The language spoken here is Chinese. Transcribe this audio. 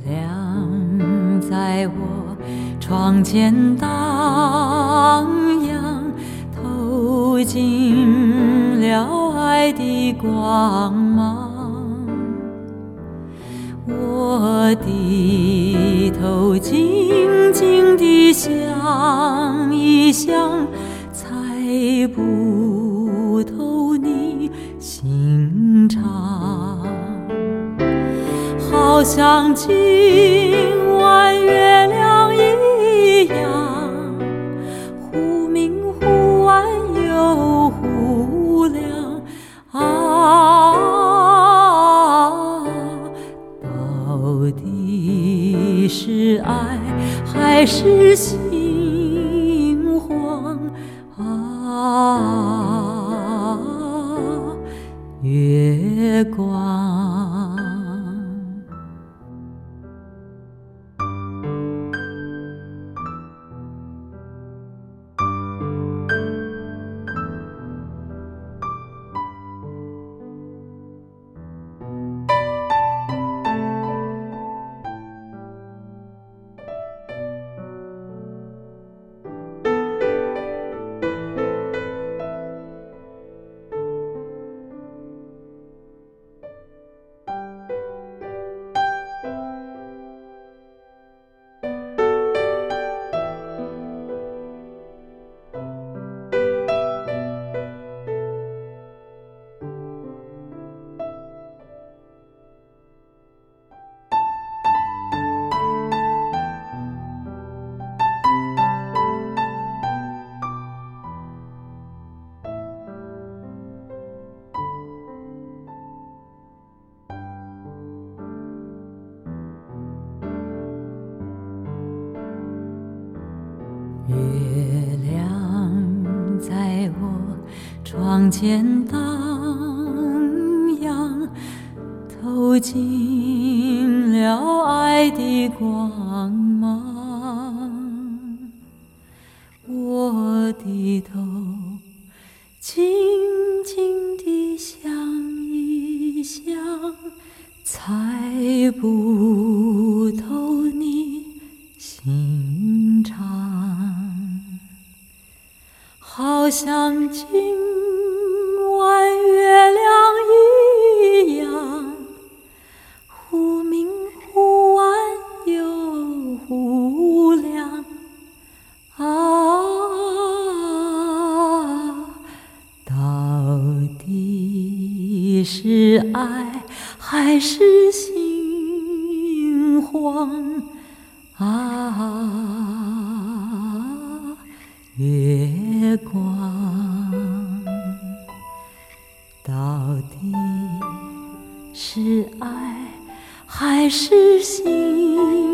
亮在我窗前荡漾，透进了爱的光芒。我低头静静地想一想，猜不透你心肠。好像今晚月亮一样，忽明忽暗又忽亮啊，到底是爱还是心慌啊？月光。月亮在我窗前荡漾，透进了爱的光芒。我低头静静地想一想，猜不透你心肠。好像今晚月亮一样，忽明忽暗又忽亮啊，到底是爱还是心慌啊？月光，到底是爱还是心